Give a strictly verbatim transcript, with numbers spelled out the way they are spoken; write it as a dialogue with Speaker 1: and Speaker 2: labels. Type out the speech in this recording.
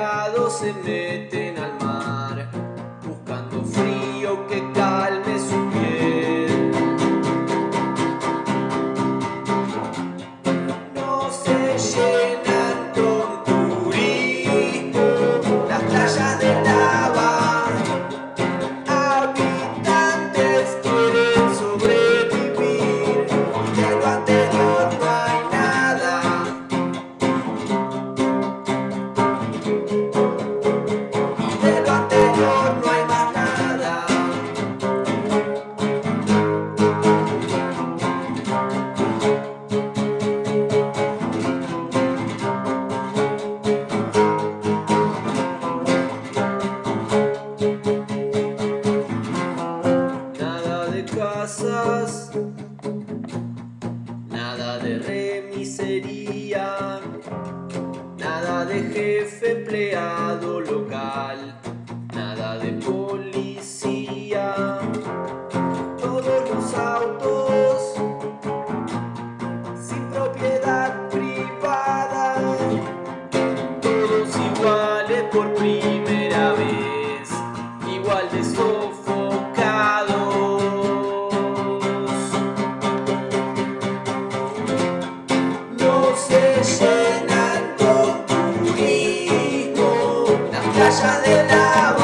Speaker 1: desesperados se meten al mar, buscando frío que calme su piel. No se llenan con turismo las playas de lava, habitantes quieren sobrevivir, de lo anterior no hay nada. De lo anterior no hay más nada. Nada de casas, nada de remisería, nada de jefe empleado local, nada de policía. Todos los autos sin propiedad privada, todos iguales por primera vez, igual de sofocados. No se llenan con turismo las playas de lava,